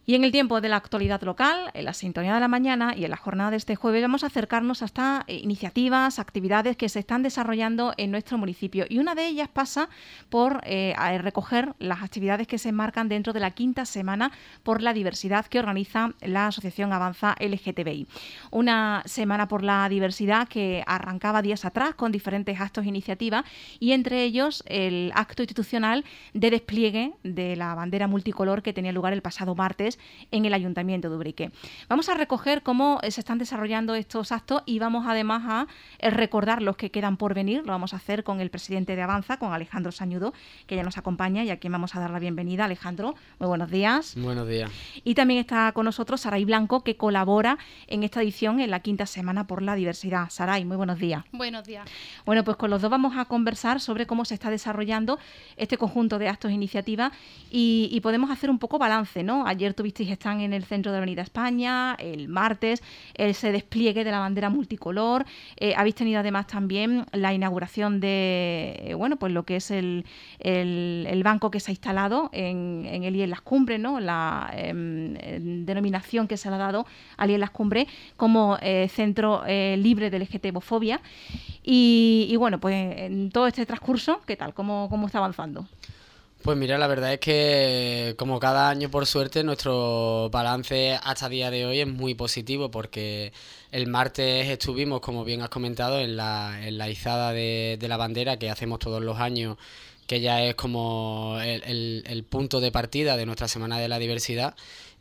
Y en el tiempo de la actualidad local, en la sintonía de la mañana y en la jornada de este jueves, vamos a acercarnos hasta iniciativas, actividades que se están desarrollando en nuestro municipio. Y una de ellas pasa por recoger las actividades que se enmarcan dentro de la 5ª Semana por la Diversidad que organiza la Asociación Avanza LGTBI. Una semana por la diversidad que arrancaba días atrás con diferentes actos e iniciativas, y entre ellos el acto institucional de despliegue de la bandera multicolor que tenía lugar el pasado martes en el Ayuntamiento de Ubrique. Vamos a recoger cómo se están desarrollando estos actos y vamos además a recordar los que quedan por venir. Lo vamos a hacer con el presidente de Avanza, con Alejandro Sañudo, que ya nos acompaña y a quien vamos a dar la bienvenida. Alejandro, muy buenos días. Buenos días. Y también está con nosotros Saray Blanco, que colabora en esta edición en la 5ª Semana por la Diversidad. Saray, muy buenos días. Buenos días. Bueno, pues con los dos vamos a conversar sobre cómo se está desarrollando este conjunto de actos e iniciativas y podemos hacer un poco balance, ¿no? Ayer tuvisteis stand en el centro de Avenida España, el martes ese despliegue de la bandera multicolor, habéis tenido además también la inauguración de, pues lo que es el banco que se ha instalado en el IES Las Cumbres, ¿no? La denominación que se le ha dado al IES Las Cumbres como centro libre de LGTBofobia. Y bueno, pues en todo este transcurso, ¿qué tal? ¿Cómo está avanzando? Pues mira, la verdad es que como cada año, por suerte, nuestro balance hasta el día de hoy es muy positivo, porque el martes estuvimos, como bien has comentado, en la izada de la bandera que hacemos todos los años, que ya es como el punto de partida de nuestra Semana de la Diversidad.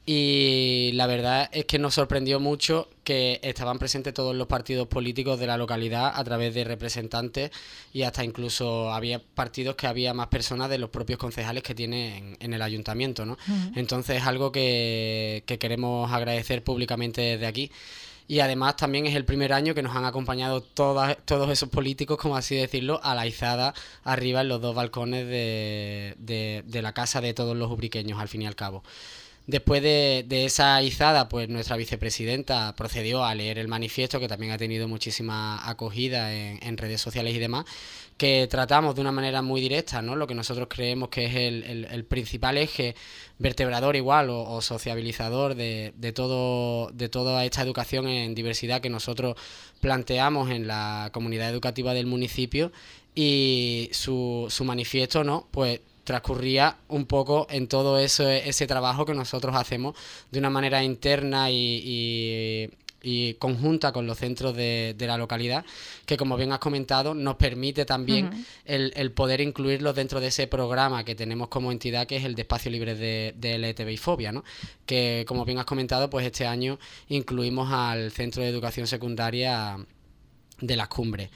Y la verdad es que nos sorprendió mucho que estaban presentes todos los partidos políticos de la localidad a través de representantes, y hasta incluso había partidos que había más personas de los propios concejales que tiene en el ayuntamiento, ¿no? Uh-huh. Entonces es algo que queremos agradecer públicamente desde aquí. Y además también es el primer año que nos han acompañado todos esos políticos, como así decirlo, a la izada arriba en los dos balcones de la casa de todos los ubriqueños, al fin y al cabo. Después de esa izada, pues nuestra vicepresidenta procedió a leer el manifiesto, que también ha tenido muchísima acogida en redes sociales y demás, que tratamos de una manera muy directa, ¿no? Lo que nosotros creemos que es el principal eje vertebrador igual o sociabilizador de toda esta educación en diversidad que nosotros planteamos en la comunidad educativa del municipio. Y su manifiesto, ¿no? Pues transcurría un poco en todo ese trabajo que nosotros hacemos de una manera interna y conjunta con los centros de la localidad, que, como bien has comentado, nos permite también uh-huh. el poder incluirlos dentro de ese programa que tenemos como entidad, que es el de Espacio Libre de LGTBI-fobia, ¿no? Que, como bien has comentado, pues este año incluimos al Centro de Educación Secundaria de Las Cumbres.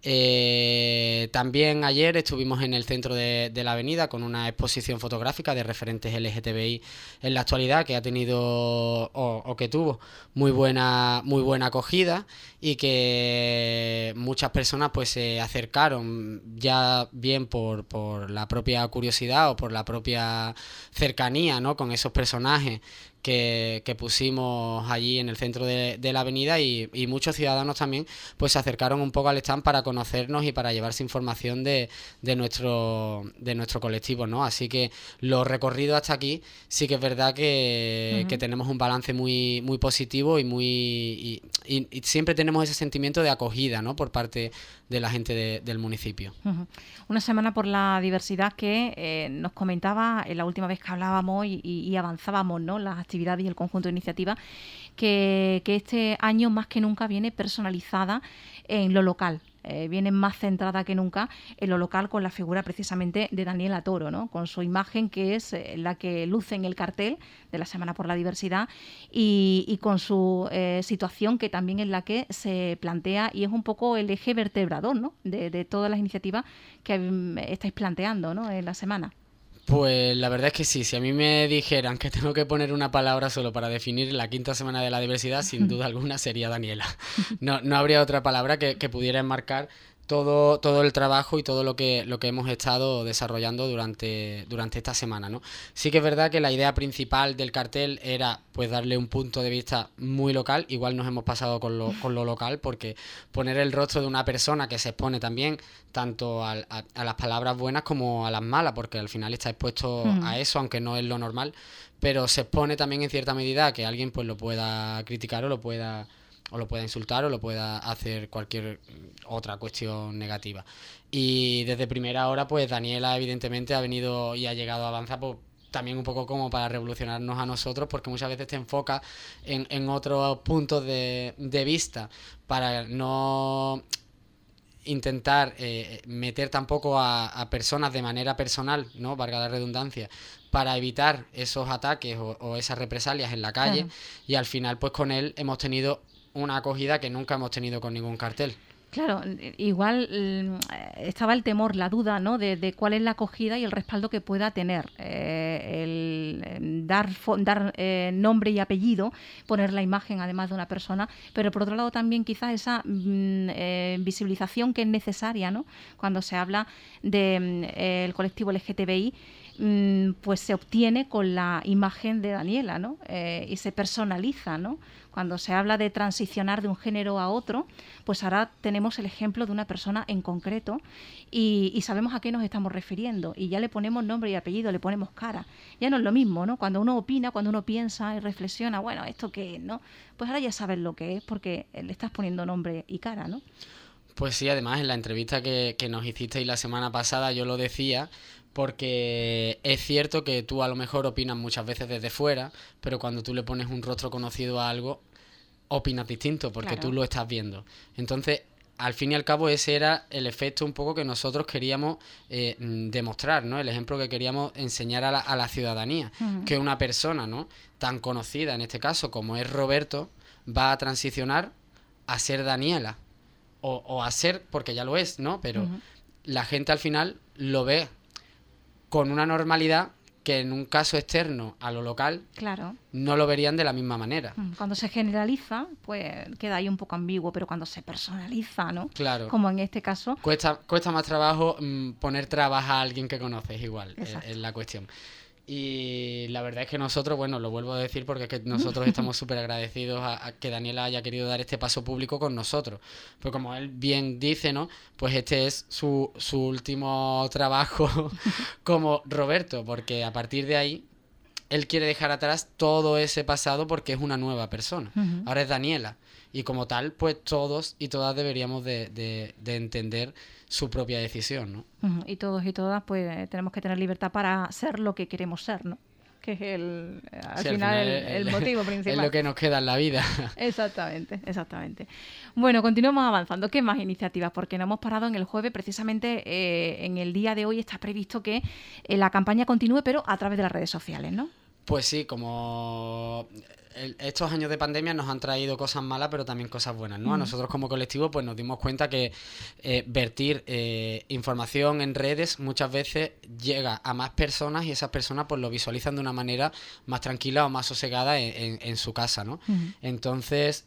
También ayer estuvimos en el centro de la avenida con una exposición fotográfica de referentes LGTBI en la actualidad, que ha tenido o que tuvo muy buena acogida, y que muchas personas pues se acercaron, ya bien por la propia curiosidad o por la propia cercanía, ¿no? Con esos personajes que pusimos allí en el centro de la avenida, y muchos ciudadanos también pues se acercaron un poco al stand para conocernos y para llevarse información de nuestro colectivo, ¿no? Así que los recorridos hasta aquí sí que es verdad que, uh-huh. que tenemos un balance muy, muy positivo y siempre tenemos ese sentimiento de acogida, ¿no? Por parte de la gente del municipio. Uh-huh. Una semana por la diversidad que nos comentaba en la última vez que hablábamos y avanzábamos, ¿no? Las actividades y el conjunto de iniciativas, que este año más que nunca viene personalizada en lo local. Viene más centrada que nunca en lo local, con la figura precisamente de Daniela Toro, ¿no? Con su imagen, que es la que luce en el cartel de la Semana por la Diversidad, y con su situación, que también es la que se plantea y es un poco el eje vertebrador, ¿no? de todas las iniciativas que estáis planteando, ¿no? En la semana. Pues la verdad es que sí, si a mí me dijeran que tengo que poner una palabra solo para definir la 5ª Semana de la Diversidad, sin duda alguna sería Daniela. No habría otra palabra que pudiera enmarcar todo el trabajo y todo lo que hemos estado desarrollando durante esta semana, ¿no? Sí que es verdad que la idea principal del cartel era pues darle un punto de vista muy local. Igual nos hemos pasado con lo local, porque poner el rostro de una persona que se expone también tanto a las palabras buenas como a las malas, porque al final está expuesto a eso, aunque no es lo normal, pero se expone también en cierta medida a que alguien pues lo pueda criticar o lo pueda insultar o lo pueda hacer cualquier otra cuestión negativa. Y desde primera hora, pues Daniela evidentemente ha venido y ha llegado a Avanza pues, también un poco como para revolucionarnos a nosotros, porque muchas veces te enfocas en otros puntos de vista para no intentar meter tampoco a personas de manera personal, ¿no? Valga la redundancia, para evitar esos ataques o esas represalias en la calle. Claro. Y al final, pues con él hemos tenido una acogida que nunca hemos tenido con ningún cartel. Claro, igual estaba el temor, la duda, ¿no? de cuál es la acogida y el respaldo que pueda tener. El dar nombre y apellido, poner la imagen además de una persona, pero por otro lado también quizás esa visibilización que es necesaria, ¿no? Cuando se habla del colectivo LGTBI, pues se obtiene con la imagen de Daniela, ¿no? Y se personaliza, ¿no? Cuando se habla de transicionar de un género a otro, pues ahora tenemos el ejemplo de una persona en concreto y sabemos a qué nos estamos refiriendo. Y ya le ponemos nombre y apellido, le ponemos cara. Ya no es lo mismo, ¿no? Cuando uno opina, cuando uno piensa y reflexiona, bueno, ¿esto qué es, no? Pues ahora ya sabes lo que es porque le estás poniendo nombre y cara, ¿no? Pues sí, además en la entrevista que nos hicisteis la semana pasada yo lo decía, porque es cierto que tú a lo mejor opinas muchas veces desde fuera, pero cuando tú le pones un rostro conocido a algo, opinas distinto, porque claro, tú lo estás viendo. Entonces, al fin y al cabo, ese era el efecto un poco que nosotros queríamos demostrar, ¿no? El ejemplo que queríamos enseñar a la ciudadanía, que una persona, ¿no?, tan conocida en este caso como es Roberto, va a transicionar a ser Daniela. O a ser, porque ya lo es, ¿no? Pero la gente al final lo ve con una normalidad que en un caso externo a lo local, claro, no lo verían de la misma manera. Cuando se generaliza, pues queda ahí un poco ambiguo, pero cuando se personaliza, ¿no? Claro. Como en este caso. Cuesta más trabajo poner trabas a alguien que conoces igual, es la cuestión. Y la verdad es que nosotros, bueno, lo vuelvo a decir porque es que nosotros estamos súper agradecidos a que Daniela haya querido dar este paso público con nosotros. Pero como él bien dice, ¿no? Pues este es su último trabajo como Roberto, porque a partir de ahí él quiere dejar atrás todo ese pasado porque es una nueva persona. Ahora es Daniela. Y como tal, pues todos y todas deberíamos de entender su propia decisión, ¿no? Y todos y todas, pues tenemos que tener libertad para ser lo que queremos ser, ¿no? Que es al final el motivo principal. Es lo que nos queda en la vida. Exactamente. Bueno, continuamos avanzando. ¿Qué más iniciativas? Porque no hemos parado en el jueves. Precisamente en el día de hoy está previsto que la campaña continúe, pero a través de las redes sociales, ¿no? Pues sí, como estos años de pandemia nos han traído cosas malas, pero también cosas buenas, ¿no? A nosotros como colectivo pues nos dimos cuenta que vertir información en redes muchas veces llega a más personas y esas personas pues lo visualizan de una manera más tranquila o más sosegada en su casa, ¿no? Entonces,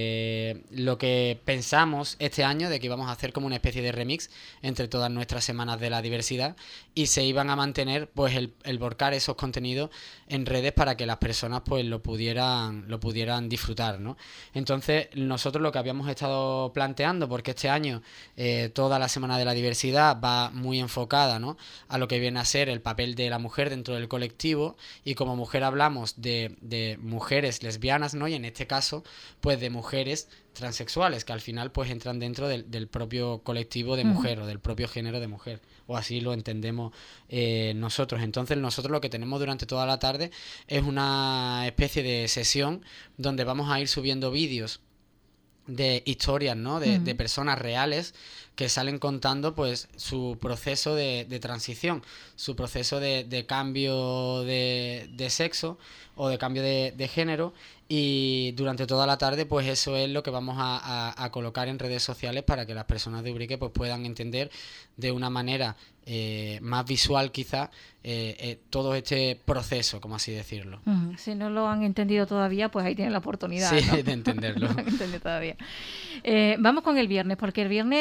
lo que pensamos este año de que íbamos a hacer como una especie de remix entre todas nuestras semanas de la diversidad y se iban a mantener pues el volcar esos contenidos en redes para que las personas pues lo pudieran disfrutar, ¿no? Entonces nosotros lo que habíamos estado planteando, porque este año toda la semana de la diversidad va muy enfocada, ¿no?, a lo que viene a ser el papel de la mujer dentro del colectivo, y como mujer hablamos de mujeres lesbianas, ¿no?, y en este caso pues de mujeres transexuales, que al final pues entran dentro del propio colectivo de mujer o del propio género de mujer, o así lo entendemos nosotros. Entonces nosotros lo que tenemos durante toda la tarde es una especie de sesión donde vamos a ir subiendo vídeos de historias, ¿no?, de personas reales que salen contando pues su proceso de transición, su proceso de cambio de sexo o de cambio de género, y durante toda la tarde pues eso es lo que vamos a colocar en redes sociales para que las personas de Ubrique pues puedan entender de una manera más visual quizá todo este proceso, como así decirlo. Si no lo han entendido todavía, pues ahí tienen la oportunidad, sí, ¿no? de entenderlo. No lo han entendido todavía. Vamos con el viernes, porque el viernes también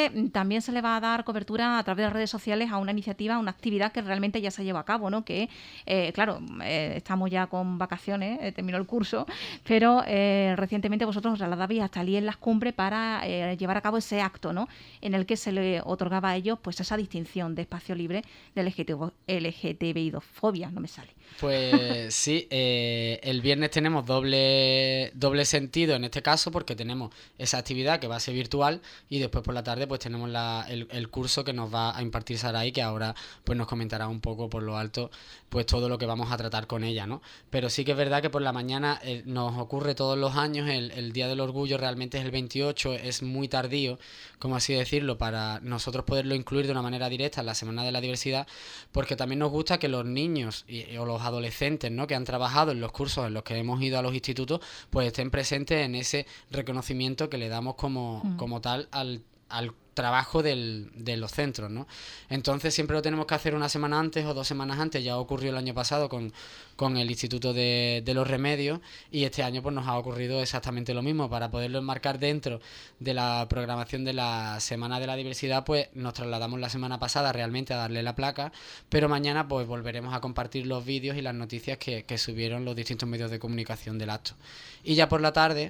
también se le va a dar cobertura a través de las redes sociales a una iniciativa, una actividad que realmente ya se lleva a cabo, ¿no? Que, claro, estamos ya con vacaciones, terminó el curso, pero recientemente vosotros os trasladabais hasta allí en Las Cumbres para llevar a cabo ese acto, ¿no? En el que se le otorgaba a ellos pues esa distinción de espacio libre de LGTBI-fobia, no me sale. Pues sí, el viernes tenemos doble sentido en este caso, porque tenemos esa actividad que va a ser virtual y después por la tarde pues tenemos el curso que nos va a impartir Saray, que ahora pues nos comentará un poco por lo alto pues todo lo que vamos a tratar con ella, ¿no? Pero sí que es verdad que por la mañana nos ocurre todos los años, el Día del Orgullo realmente es el 28, es muy tardío, como así decirlo, para nosotros poderlo incluir de una manera directa en la Semana de la Diversidad, porque también nos gusta que los niños o los adolescentes, ¿no?, que han trabajado en los cursos en los que hemos ido a los institutos, pues estén presentes en ese reconocimiento que le damos como tal al trabajo de los centros, ¿no? Entonces siempre lo tenemos que hacer una semana antes o 2 semanas antes. Ya ocurrió el año pasado con el Instituto de los Remedios, y este año pues nos ha ocurrido exactamente lo mismo. Para poderlo enmarcar dentro de la programación de la Semana de la Diversidad, pues nos trasladamos la semana pasada realmente a darle la placa, pero mañana pues volveremos a compartir los vídeos y las noticias que subieron los distintos medios de comunicación del acto. Y ya por la tarde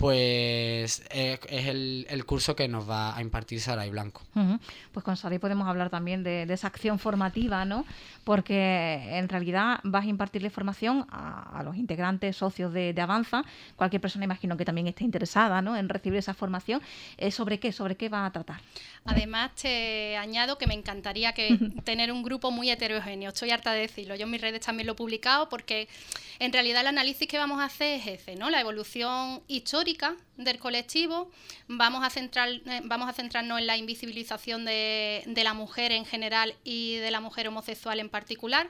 pues es el curso que nos va a impartir Saray Blanco. Pues con Saray podemos hablar también de esa acción formativa, ¿no? Porque en realidad vas a impartirle formación a los integrantes, socios de Avanza. Cualquier persona, imagino que también esté interesada, ¿no?, en recibir esa formación. ¿Sobre qué va a tratar? Además, te añado que me encantaría tener un grupo muy heterogéneo. Estoy harta de decirlo. Yo en mis redes también lo he publicado, porque en realidad el análisis que vamos a hacer es ese, ¿no? La evolución histórica del colectivo. Vamos a centrarnos en la invisibilización de la mujer en general y de la mujer homosexual en particular,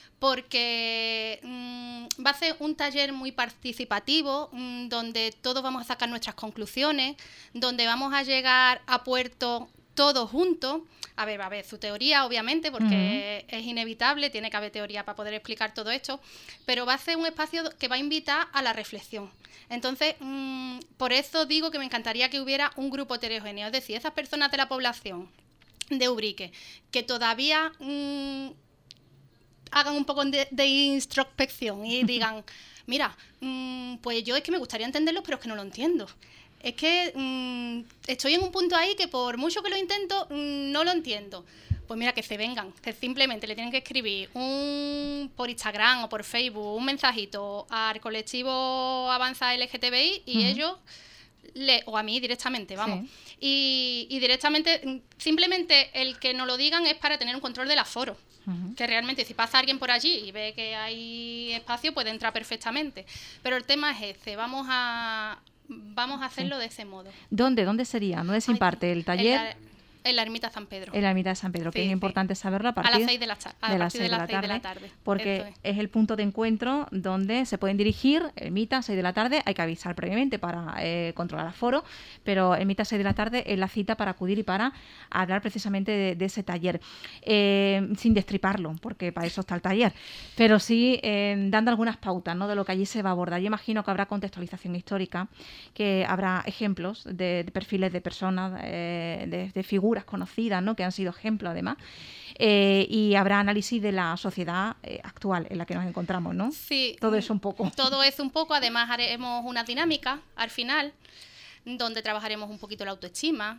porque va a ser un taller muy participativo, donde todos vamos a sacar nuestras conclusiones, donde vamos a llegar a puerto todos juntos. A ver, va a haber su teoría, obviamente, porque es inevitable, tiene que haber teoría para poder explicar todo esto, pero va a ser un espacio que va a invitar a la reflexión. Entonces, por eso digo que me encantaría que hubiera un grupo heterogéneo, es decir, esas personas de la población de Ubrique que todavía hagan un poco de introspección y digan, mira, pues yo es que me gustaría entenderlo, pero es que no lo entiendo. Es que estoy en un punto ahí que por mucho que lo intento, no lo entiendo. Pues mira, que se vengan, que simplemente le tienen que escribir por Instagram o por Facebook un mensajito al colectivo Avanza LGTBI y ellos, o a mí directamente, vamos. Sí. Y directamente, simplemente el que nos lo digan es para tener un control del aforo. Que realmente si pasa alguien por allí y ve que hay espacio, puede entrar perfectamente. Pero el tema es ese, vamos a hacerlo de ese modo. ¿Dónde sería? ¿Dónde se imparte el taller? En la Ermita San Pedro. En la Ermita de San Pedro, que es importante saberlo a partir a las 6 de la tarde. Porque es el punto de encuentro donde se pueden dirigir. Ermita, 6 de la tarde, hay que avisar previamente para controlar aforo, pero Ermita, 6 de la tarde es la cita para acudir y para hablar precisamente de ese taller. Sin destriparlo, porque para eso está el taller, pero sí dando algunas pautas, ¿no?, de lo que allí se va a abordar. Yo imagino que habrá contextualización histórica, que habrá ejemplos de perfiles de personas, de figuras conocidas, ¿no?, que han sido ejemplos además, y habrá análisis de la sociedad actual en la que nos encontramos, ¿no? Sí. Todo eso un poco. Todo eso un poco. Además haremos una dinámica al final, donde trabajaremos un poquito la autoestima,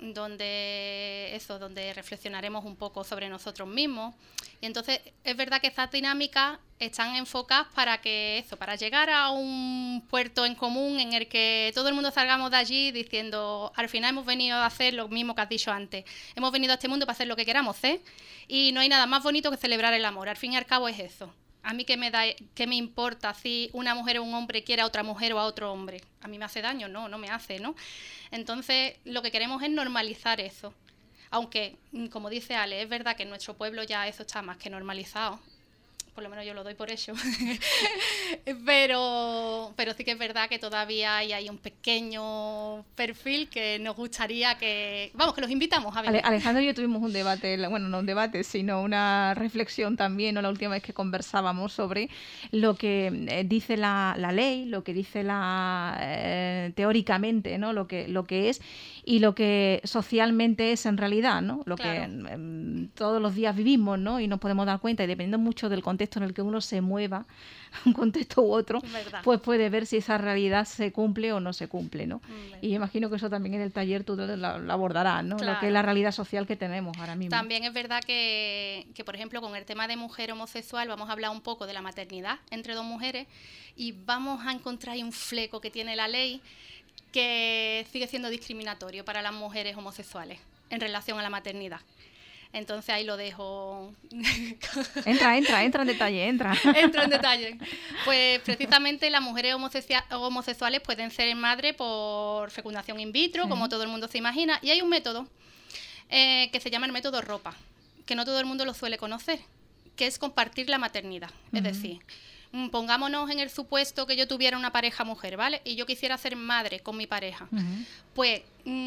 donde reflexionaremos un poco sobre nosotros mismos. Y entonces es verdad que estas dinámicas están enfocadas para llegar a un puerto en común en el que todo el mundo salgamos de allí diciendo, al final hemos venido a hacer lo mismo que has dicho antes. Hemos venido a este mundo para hacer lo que queramos hacer, y no hay nada más bonito que celebrar el amor. Al fin y al cabo es eso. A mí qué me importa si una mujer o un hombre quiere a otra mujer o a otro hombre. A mí me hace daño, no me hace, ¿no? Entonces lo que queremos es normalizar eso. Aunque, como dice Ale, es verdad que en nuestro pueblo ya eso está más que normalizado. Por lo menos yo lo doy por hecho. Pero pero sí que es verdad que todavía hay un pequeño perfil que nos gustaría que los invitamos a venir. Alejandro y yo tuvimos un debate, bueno, no un debate, sino una reflexión también, ¿no? La última vez que conversábamos sobre lo que dice la ley, lo que dice teóricamente, ¿no? Lo que es y lo que socialmente es en realidad, ¿no? Lo que todos los días vivimos, ¿no? Y nos podemos dar cuenta, y dependiendo mucho del contexto en el que uno se mueva, un contexto u otro, pues puede ver si esa realidad se cumple o no se cumple, ¿no? Y imagino que eso también en el taller tú lo abordarás, ¿no? Lo que es la realidad social que tenemos ahora mismo. También es verdad que, por ejemplo, con el tema de mujer homosexual vamos a hablar un poco de la maternidad entre dos mujeres y vamos a encontrar ahí un fleco que tiene la ley que sigue siendo discriminatorio para las mujeres homosexuales en relación a la maternidad. Entonces ahí lo dejo. Entra en detalle, entra. Entra en detalle. Pues precisamente las mujeres homosexuales pueden ser madre por fecundación in vitro, como todo el mundo se imagina, y hay un método que se llama el método ROPA, que no todo el mundo lo suele conocer, que es compartir la maternidad. Es decir, pongámonos en el supuesto que yo tuviera una pareja mujer, ¿vale? Y yo quisiera ser madre con mi pareja. Pues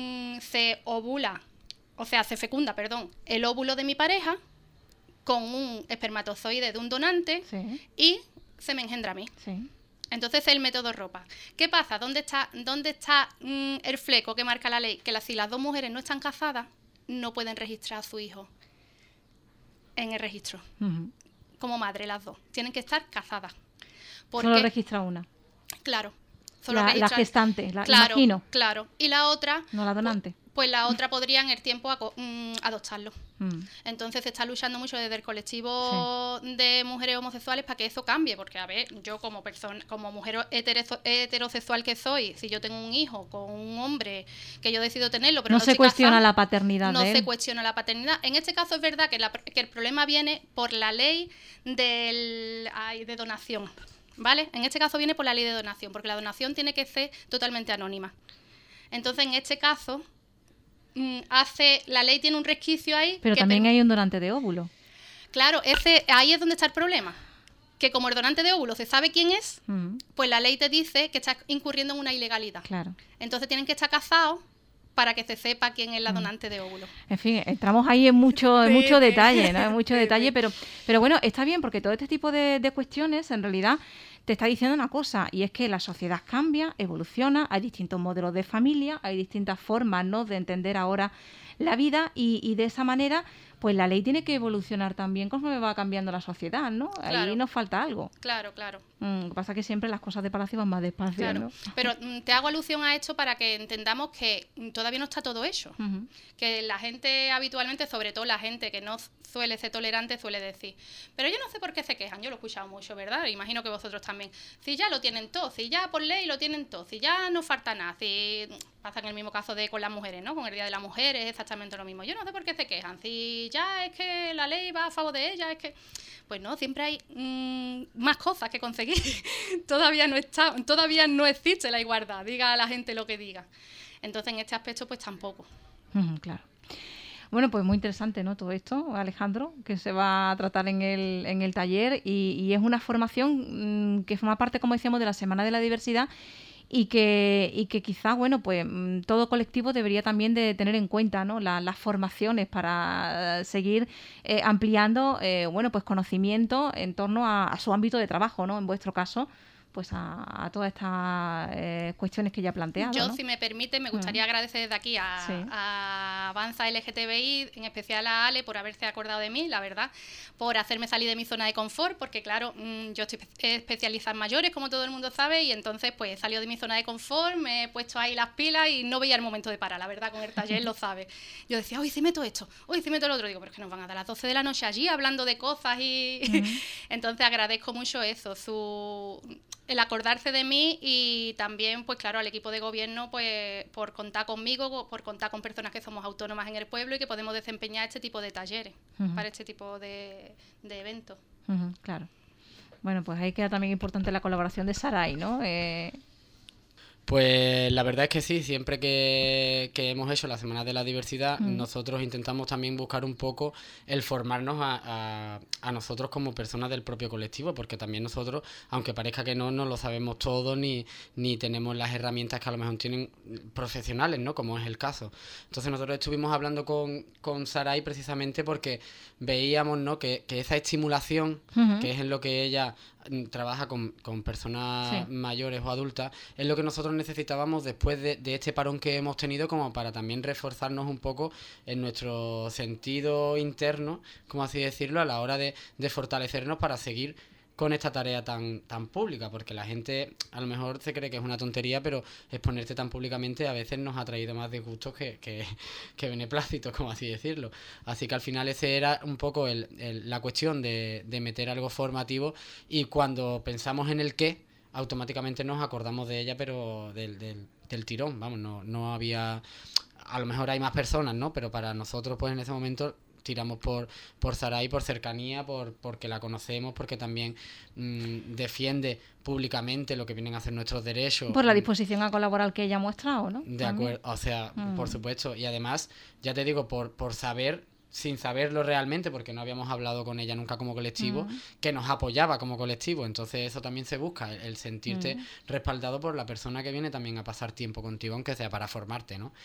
se fecunda, el óvulo de mi pareja con un espermatozoide de un donante y se me engendra a mí. Entonces el método ROPA. ¿Qué pasa? ¿Dónde está el fleco que marca la ley? Que si las dos mujeres no están casadas, no pueden registrar a su hijo en el registro. Como madre las dos. Tienen que estar casadas. Solo registra una. Claro. La gestante, imagino. Claro. Y la otra... No la donante. Pues la otra podría en el tiempo adoptarlo. Entonces se está luchando mucho desde el colectivo de mujeres homosexuales para que eso cambie, porque a ver, yo como mujer heterosexual que soy, si yo tengo un hijo con un hombre que yo decido tenerlo, pero no se cuestiona la paternidad de él. No se cuestiona la paternidad. En este caso es verdad que el problema viene por la ley de donación, ¿vale? En este caso viene por la ley de donación, porque la donación tiene que ser totalmente anónima. Entonces en este caso la ley tiene un resquicio ahí. Pero también hay un donante de óvulo. Claro, ahí es donde está el problema. Que como el donante de óvulo se sabe quién es, pues la ley te dice que estás incurriendo en una ilegalidad. Claro. Entonces tienen que estar casados para que se sepa quién es la donante de óvulo. En fin, entramos ahí en mucho detalle, ¿no? En mucho detalle, pero bueno, está bien porque todo este tipo de cuestiones en realidad te está diciendo una cosa, y es que la sociedad cambia, evoluciona, hay distintos modelos de familia, hay distintas formas, ¿no?, de entender ahora la vida y de esa manera pues la ley tiene que evolucionar también conforme va cambiando la sociedad, ¿no? Claro. Ahí nos falta algo. Claro. Lo que pasa es que siempre las cosas de palacio van más despacio, claro, ¿no? Pero te hago alusión a esto para que entendamos que todavía no está todo hecho. Que la gente habitualmente, sobre todo la gente que no suele ser tolerante, suele decir, pero yo no sé por qué se quejan. Yo lo he escuchado mucho, ¿verdad? Imagino que vosotros también. Si ya lo tienen todo, si ya por ley lo tienen todo, si ya no falta nada, si pasa en el mismo caso con las mujeres, ¿no? Con el Día de la Mujer es exactamente lo mismo. Yo no sé por qué se quejan. Si ya es que la ley va a favor de ellas, es que... Pues no, siempre hay más cosas que conseguir. Todavía no existe la igualdad, diga a la gente lo que diga. Entonces, en este aspecto, pues tampoco. Claro. Bueno, pues muy interesante, ¿no?, todo esto, Alejandro, que se va a tratar en el taller y es una formación que forma parte, como decíamos, de la Semana de la Diversidad y que quizás, bueno, pues todo colectivo debería también de tener en cuenta, ¿no?, las formaciones para seguir ampliando, bueno, pues conocimiento en torno a su ámbito de trabajo, ¿no?, en vuestro caso, pues a todas estas cuestiones que ya he planteado. Yo, ¿no? Si me permite, me gustaría agradecer desde aquí a Avanza LGTBI, en especial a Ale, por haberse acordado de mí, la verdad, por hacerme salir de mi zona de confort, porque claro, yo estoy especializada en mayores, como todo el mundo sabe, y entonces pues he salido de mi zona de confort, me he puesto ahí las pilas y no veía el momento de parar, la verdad, con el taller lo sabe. Yo decía, hoy sí meto esto, hoy sí meto lo otro, digo, pero es que nos van a dar las 12 de la noche allí hablando de cosas y... Entonces agradezco mucho eso, el acordarse de mí y también, pues claro, al equipo de gobierno, pues por contar conmigo, por contar con personas que somos autónomas en el pueblo y que podemos desempeñar este tipo de talleres para este tipo de eventos. Claro. Bueno, pues ahí queda también importante la colaboración de Saray, ¿no? Pues la verdad es que sí, siempre que hemos hecho la Semana de la Diversidad, nosotros intentamos también buscar un poco el formarnos a nosotros como personas del propio colectivo, porque también nosotros, aunque parezca que no lo sabemos todo, ni tenemos las herramientas que a lo mejor tienen profesionales, ¿no? Como es el caso. Entonces nosotros estuvimos hablando con Saray precisamente porque veíamos, ¿no? que esa estimulación, que es en lo que ella trabaja con personas mayores o adultas, es lo que nosotros necesitábamos después de este parón que hemos tenido, como para también reforzarnos un poco en nuestro sentido interno, como así decirlo, a la hora de fortalecernos para seguir con esta tarea tan pública, porque la gente a lo mejor se cree que es una tontería, pero exponerte tan públicamente a veces nos ha traído más disgustos que beneplácitos, como así decirlo. Así que al final ese era un poco la cuestión de meter algo formativo, y cuando pensamos en el qué, automáticamente nos acordamos de ella, pero del tirón, vamos, no había... A lo mejor hay más personas, ¿no? Pero para nosotros, pues en ese momento tiramos por Saray, por cercanía, porque la conocemos, porque también defiende públicamente lo que vienen a ser nuestros derechos. Por la disposición a colaborar que ella ha mostrado, ¿no? De acuerdo, o sea, por supuesto. Y además, ya te digo, por saber, sin saberlo realmente, porque no habíamos hablado con ella nunca como colectivo, que nos apoyaba como colectivo. Entonces eso también se busca, el sentirte respaldado por la persona que viene también a pasar tiempo contigo, aunque sea para formarte, ¿no?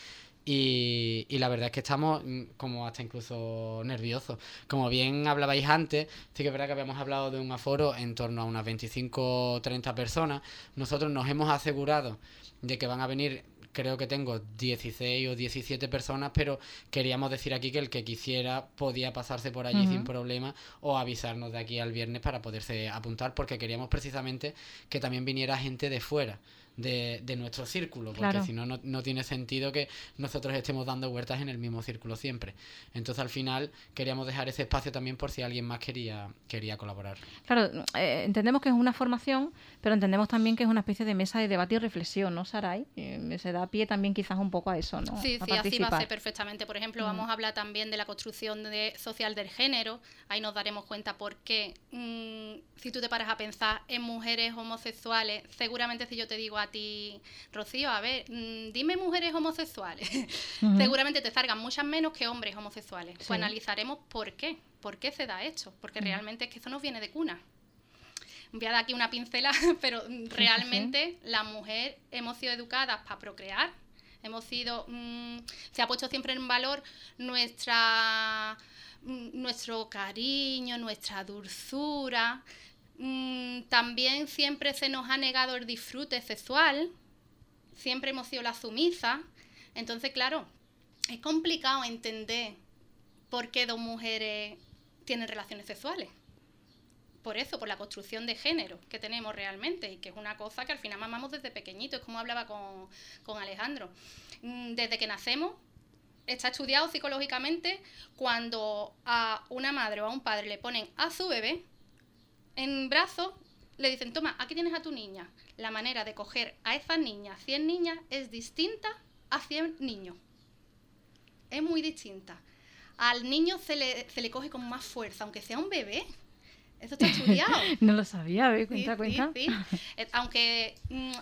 Y la verdad es que estamos como hasta incluso nerviosos. Como bien hablabais antes, sí que es verdad que habíamos hablado de un aforo en torno a unas 25 o 30 personas. Nosotros nos hemos asegurado de que van a venir, creo que tengo 16 o 17 personas, pero queríamos decir aquí que el que quisiera podía pasarse por allí sin problema, o avisarnos de aquí al viernes para poderse apuntar, porque queríamos precisamente que también viniera gente de fuera de nuestro círculo, porque si no, no tiene sentido que nosotros estemos dando vueltas en el mismo círculo siempre. Entonces al final queríamos dejar ese espacio también por si alguien más quería colaborar. Claro, entendemos que es una formación, pero entendemos también que es una especie de mesa de debate y reflexión, ¿no, Saray? Se da pie también quizás un poco a eso, ¿no? Sí, así va a ser perfectamente. Por ejemplo, vamos a hablar también de la construcción social del género. Ahí nos daremos cuenta por qué, si tú te paras a pensar en mujeres homosexuales, seguramente si yo te digo a ti, Rocío, a ver, dime mujeres homosexuales, seguramente te salgan muchas menos que hombres homosexuales. Pues analizaremos por qué se da esto, porque realmente es que eso nos viene de cuna. Voy a dar aquí una pincela, pero realmente la mujer hemos sido educadas para procrear, hemos sido, se ha puesto siempre en valor nuestro cariño, nuestra dulzura. También siempre se nos ha negado el disfrute sexual, siempre hemos sido las sumisas. Entonces, claro, es complicado entender por qué dos mujeres tienen relaciones sexuales. Por eso, por la construcción de género que tenemos realmente, y que es una cosa que al final mamamos desde pequeñito. Es como hablaba con Alejandro. Desde que nacemos, está estudiado psicológicamente, cuando a una madre o a un padre le ponen a su bebé en brazos, le dicen, toma, aquí tienes a tu niña. La manera de coger a esas niñas, 100 niñas, es distinta a 100 niños. Es muy distinta. Al niño se le coge con más fuerza, aunque sea un bebé. Eso está estudiado. No lo sabía, cuenta. Sí. Aunque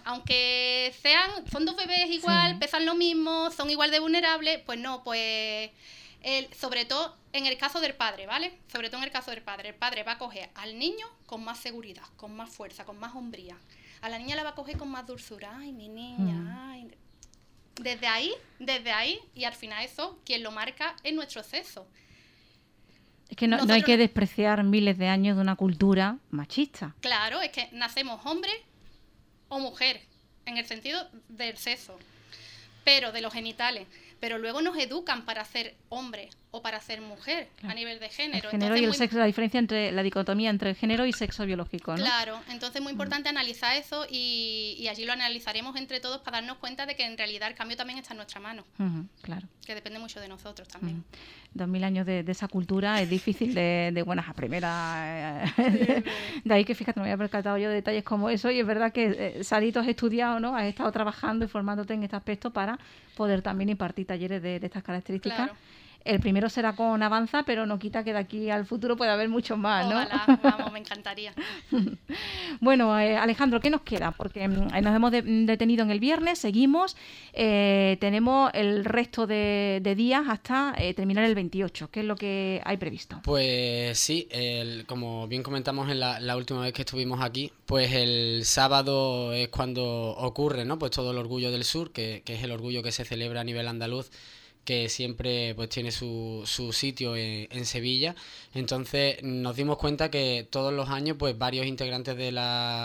son dos bebés igual, pesan lo mismo, son igual de vulnerables, pues no, pues... sobre todo en el caso del padre, ¿vale? Sobre todo en el caso del padre. El padre va a coger al niño con más seguridad, con más fuerza, con más hombría. A la niña la va a coger con más dulzura. Ay, mi niña, ay. Desde ahí, y al final eso, quien lo marca es nuestro sexo. Es que no hay que despreciar miles de años de una cultura machista. Claro, es que nacemos hombre o mujer, en el sentido del sexo, pero de los genitales. Pero luego nos educan para ser hombre o para ser mujer, a nivel de género. El género y el sexo, la diferencia entre la dicotomía entre género y sexo biológico, ¿no? Claro, entonces es muy importante analizar eso, y allí lo analizaremos entre todos para darnos cuenta de que en realidad el cambio también está en nuestra mano. Claro. Que depende mucho de nosotros también. 2000 años de esa cultura es difícil de buenas a primeras. De ahí que, fíjate, no me había percatado yo de detalles como eso, y es verdad que, Sarito, has estudiado, ¿no? Has estado trabajando y formándote en este aspecto para poder también impartir talleres de estas características. Claro. El primero será con Avanza, pero no quita que de aquí al futuro pueda haber muchos más, ¿no? Ojalá, vamos, me encantaría. Bueno, Alejandro, ¿qué nos queda? Porque nos hemos detenido en el viernes, seguimos, tenemos el resto de días hasta terminar el 28. ¿Qué es lo que hay previsto? Pues sí, como bien comentamos en la última vez que estuvimos aquí, pues el sábado es cuando ocurre, ¿no? Pues todo el Orgullo del Sur, que es el orgullo que se celebra a nivel andaluz, que siempre pues tiene su sitio en Sevilla. Entonces nos dimos cuenta que todos los años pues varios integrantes de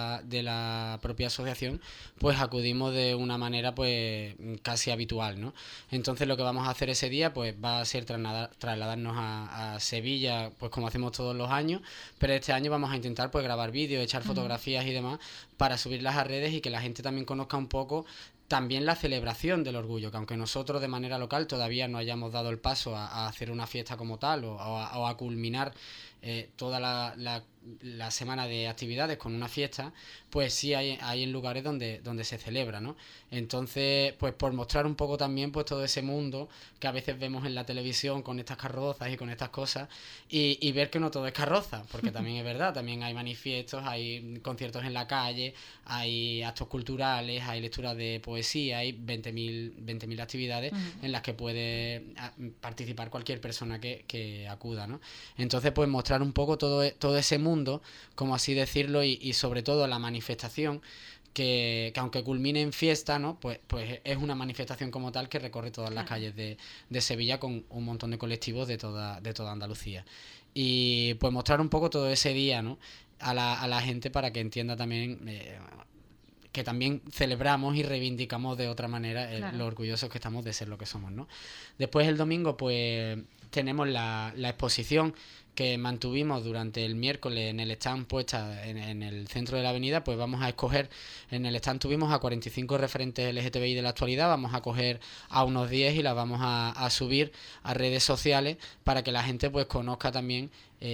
la propia asociación pues acudimos de una manera pues casi habitual, ¿no? Entonces lo que vamos a hacer ese día pues va a ser trasladarnos a Sevilla, pues como hacemos todos los años, pero este año vamos a intentar pues grabar vídeos, echar fotografías y demás para subirlas a redes y que la gente también conozca un poco también la celebración del orgullo, que aunque nosotros de manera local todavía no hayamos dado el paso a hacer una fiesta como tal o a culminar toda la semana de actividades con una fiesta, pues sí hay en lugares donde se celebra, ¿no? Entonces, pues por mostrar un poco también pues todo ese mundo que a veces vemos en la televisión con estas carrozas y con estas cosas y ver que no todo es carroza, porque también es verdad, también hay manifiestos, hay conciertos en la calle, hay actos culturales, hay lecturas de poesía, hay 20.000 actividades en las que puede participar cualquier persona que acuda, ¿no? Entonces, pues mostrar un poco todo ese mundo, como así decirlo, y sobre todo la manifestación que aunque culmine en fiesta, ¿no? Pues es una manifestación como tal que recorre todas las calles de Sevilla con un montón de colectivos de toda Andalucía. Y pues mostrar un poco todo ese día, ¿no? A la gente para que entienda también que también celebramos y reivindicamos de otra manera lo orgullosos que estamos de ser lo que somos, ¿no? Después el domingo pues tenemos la exposición que mantuvimos durante el miércoles en el stand puesta en el centro de la avenida. Pues vamos a escoger, en el stand tuvimos a 45 referentes LGTBI de la actualidad, vamos a coger a unos 10 y las vamos a subir a redes sociales para que la gente pues conozca también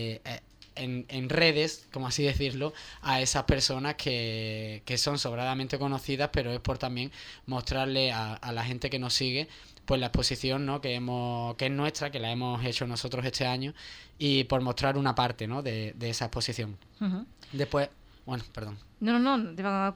en redes, como así decirlo, a esas personas que son sobradamente conocidas, pero es por también mostrarle a la gente que nos sigue pues la exposición, ¿no? que es nuestra, que la hemos hecho nosotros este año, y por mostrar una parte, ¿no? de esa exposición. Después, bueno, perdón. No, te va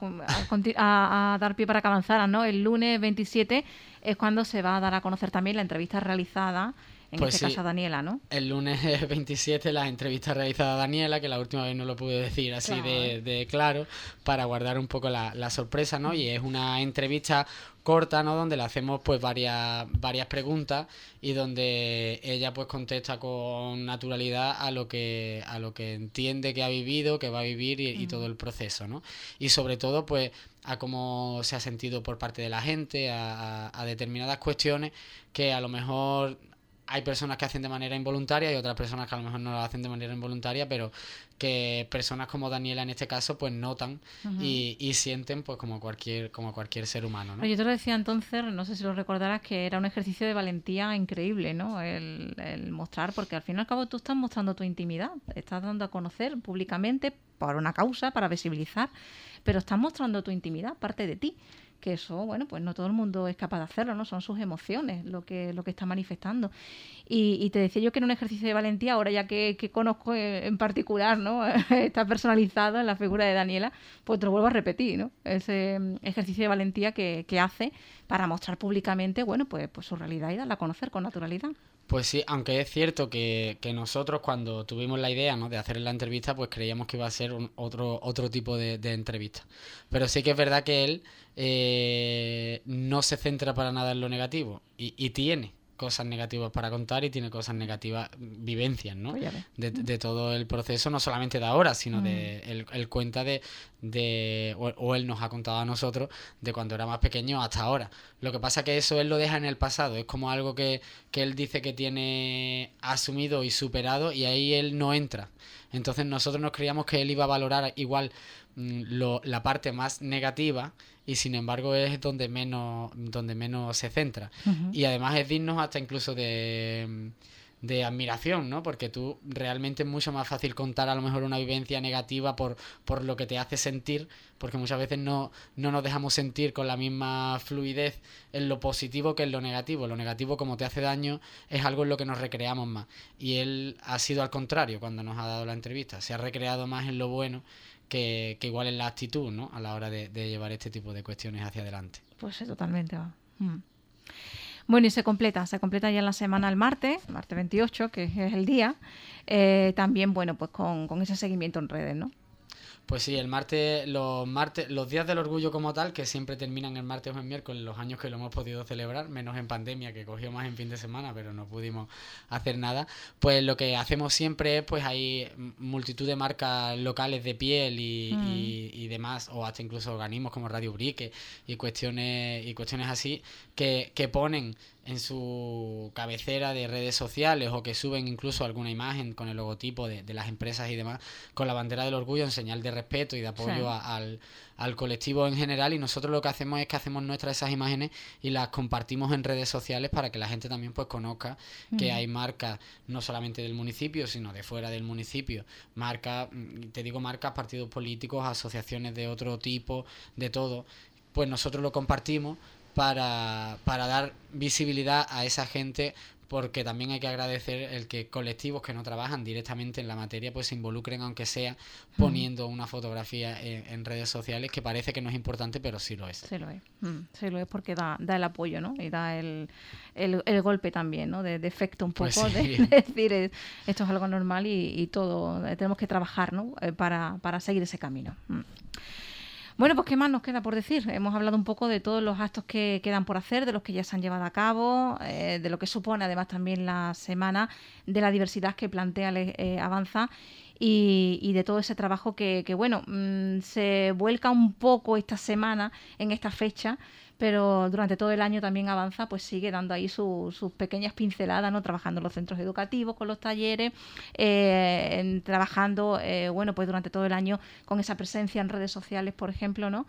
a dar pie para que avanzaras, ¿no? El lunes 27 es cuando se va a dar a conocer también la entrevista realizada, en pues este sí, caso a Daniela, ¿no? El lunes 27 la entrevista realizada a Daniela, que la última vez no lo pude decir así de claro, para guardar un poco la sorpresa, ¿no? Y es una entrevista corta, ¿no? Donde le hacemos pues varias preguntas y donde ella pues contesta con naturalidad a lo que entiende que ha vivido, que va a vivir y todo el proceso, ¿no? Y sobre todo pues a cómo se ha sentido por parte de la gente, a determinadas cuestiones que a lo mejor hay personas que hacen de manera involuntaria y otras personas que a lo mejor no lo hacen de manera involuntaria, pero que personas como Daniela en este caso pues notan y sienten pues como cualquier ser humano, ¿no? Yo te lo decía entonces, no sé si lo recordarás, que era un ejercicio de valentía increíble, ¿no? El mostrar, porque al fin y al cabo tú estás mostrando tu intimidad, estás dando a conocer públicamente por una causa, para visibilizar, pero estás mostrando tu intimidad, parte de ti. Que eso, bueno, pues no todo el mundo es capaz de hacerlo, ¿no? Son sus emociones lo que está manifestando. Y te decía yo que era un ejercicio de valentía, ahora ya que conozco en particular, ¿no? Está personalizado en la figura de Daniela, pues te lo vuelvo a repetir, ¿no? Ese ejercicio de valentía que hace para mostrar públicamente, bueno, pues su realidad y darla a conocer con naturalidad. Pues sí, aunque es cierto que nosotros cuando tuvimos la idea, ¿no? de hacer la entrevista, pues creíamos que iba a ser otro tipo de entrevista. Pero sí que es verdad que él no se centra para nada en lo negativo y tiene cosas negativas para contar y tiene cosas negativas, vivencias, ¿no? Pues de todo el proceso, no solamente de ahora, sino él cuenta o él nos ha contado a nosotros de cuando era más pequeño hasta ahora. Lo que pasa que eso él lo deja en el pasado, es como algo que él dice que tiene asumido y superado y ahí él no entra. Entonces nosotros nos creíamos que él iba a valorar igual la parte más negativa y sin embargo es donde menos se centra. Y además es digno hasta incluso de de admiración, ¿no? Porque tú realmente es mucho más fácil contar a lo mejor una vivencia negativa por lo que te hace sentir, porque muchas veces no nos dejamos sentir con la misma fluidez en lo positivo que en lo negativo. Lo negativo, como te hace daño, es algo en lo que nos recreamos más. Y él ha sido al contrario cuando nos ha dado la entrevista. Se ha recreado más en lo bueno que igual en la actitud, ¿no? A la hora de llevar este tipo de cuestiones hacia adelante. Pues sí, totalmente. Bueno, y se completa ya en la semana el martes 28, que es el día, también, bueno, pues con ese seguimiento en redes, ¿no? Pues sí, los días del orgullo como tal, que siempre terminan el martes o el miércoles, los años que lo hemos podido celebrar, menos en pandemia, que cogió más en fin de semana, pero no pudimos hacer nada, pues lo que hacemos siempre es, pues hay multitud de marcas locales de piel y demás, o hasta incluso organismos como Radio Brique y cuestiones así, que ponen en su cabecera de redes sociales o que suben incluso alguna imagen con el logotipo de las empresas y demás, con la bandera del orgullo en señal de respeto y de apoyo al colectivo en general, y nosotros lo que hacemos es que hacemos nuestras esas imágenes y las compartimos en redes sociales para que la gente también pues conozca que hay marcas no solamente del municipio sino de fuera del municipio, marcas, partidos políticos, asociaciones de otro tipo, de todo, pues nosotros lo compartimos para dar visibilidad a esa gente, porque también hay que agradecer el que colectivos que no trabajan directamente en la materia pues se involucren, aunque sea poniendo una fotografía en redes sociales, que parece que no es importante, pero sí lo es. Sí lo es, sí lo es, porque da el apoyo, ¿no? Y da el golpe también, ¿no? De efecto un poco, pues sí. de decir, esto es algo normal y todo, tenemos que trabajar, ¿no? Para seguir ese camino. Bueno, pues ¿qué más nos queda por decir? Hemos hablado un poco de todos los actos que quedan por hacer, de los que ya se han llevado a cabo, de lo que supone además también la semana de la diversidad que plantea Avanza, y de todo ese trabajo que se vuelca un poco esta semana en esta fecha, pero durante todo el año también Avanza pues sigue dando ahí sus pequeñas pinceladas, ¿no? Trabajando en los centros educativos, con los talleres, trabajando pues durante todo el año con esa presencia en redes sociales, por ejemplo, ¿no?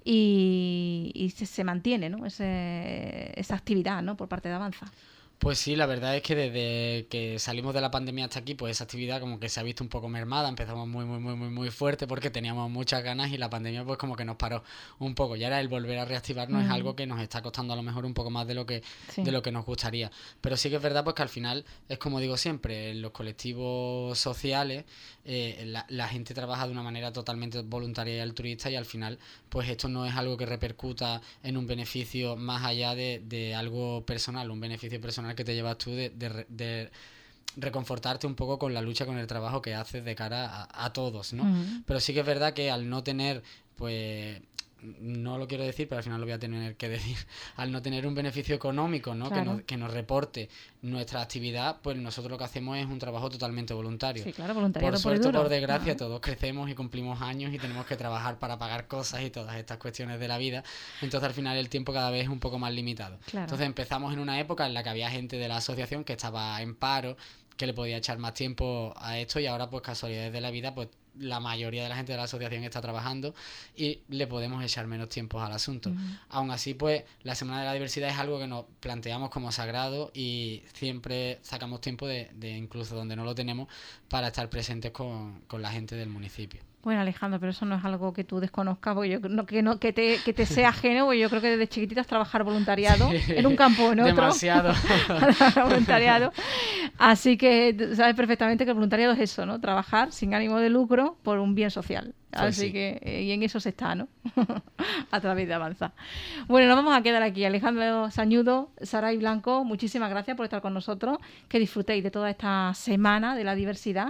Y se mantiene, ¿no? Esa actividad, ¿no? Por parte de Avanza. Pues sí, la verdad es que desde que salimos de la pandemia hasta aquí, pues esa actividad como que se ha visto un poco mermada. Empezamos muy fuerte porque teníamos muchas ganas y la pandemia pues como que nos paró un poco. Y ahora el volver a reactivarnos es algo que nos está costando a lo mejor un poco más de lo que nos gustaría. Pero sí que es verdad pues que al final es como digo siempre, en los colectivos sociales la gente trabaja de una manera totalmente voluntaria y altruista, y al final pues esto no es algo que repercuta en un beneficio más allá de algo personal, un beneficio personal que te llevas tú de reconfortarte un poco con la lucha, con el trabajo que haces de cara a todos, ¿no? Pero sí que es verdad que al no tener, pues no lo quiero decir, pero al final lo voy a tener que decir, al no tener un beneficio económico, ¿no? Claro. Que nos reporte nuestra actividad, pues nosotros lo que hacemos es un trabajo totalmente voluntario. Sí, claro, voluntariado. Por suerte o por desgracia, todos crecemos y cumplimos años y tenemos que trabajar para pagar cosas y todas estas cuestiones de la vida. Entonces al final el tiempo cada vez es un poco más limitado. Claro. Entonces empezamos en una época en la que había gente de la asociación que estaba en paro, que le podía echar más tiempo a esto, y ahora pues casualidades de la vida, pues la mayoría de la gente de la asociación está trabajando y le podemos echar menos tiempo al asunto. Aún así, pues la Semana de la Diversidad es algo que nos planteamos como sagrado y siempre sacamos tiempo de incluso donde no lo tenemos, para estar presentes con la gente del municipio. Bueno, Alejandro, pero eso no es algo que tú desconozcas, porque yo que te sea ajeno, porque yo creo que desde chiquititas trabajar voluntariado en un campo o en otro. Demasiado. Voluntariado. Así que sabes perfectamente que el voluntariado es eso, ¿no? Trabajar sin ánimo de lucro por un bien social. Pues así que, y en eso se está, ¿no? A través de Avanza. Bueno, nos vamos a quedar aquí. Alejandro Sañudo, Saray Blanco, muchísimas gracias por estar con nosotros. Que disfrutéis de toda esta semana de la diversidad.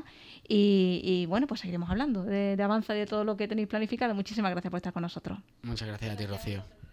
Y bueno, pues seguiremos hablando de Avanza y de todo lo que tenéis planificado. Muchísimas gracias por estar con nosotros. Muchas gracias a ti, Rocío.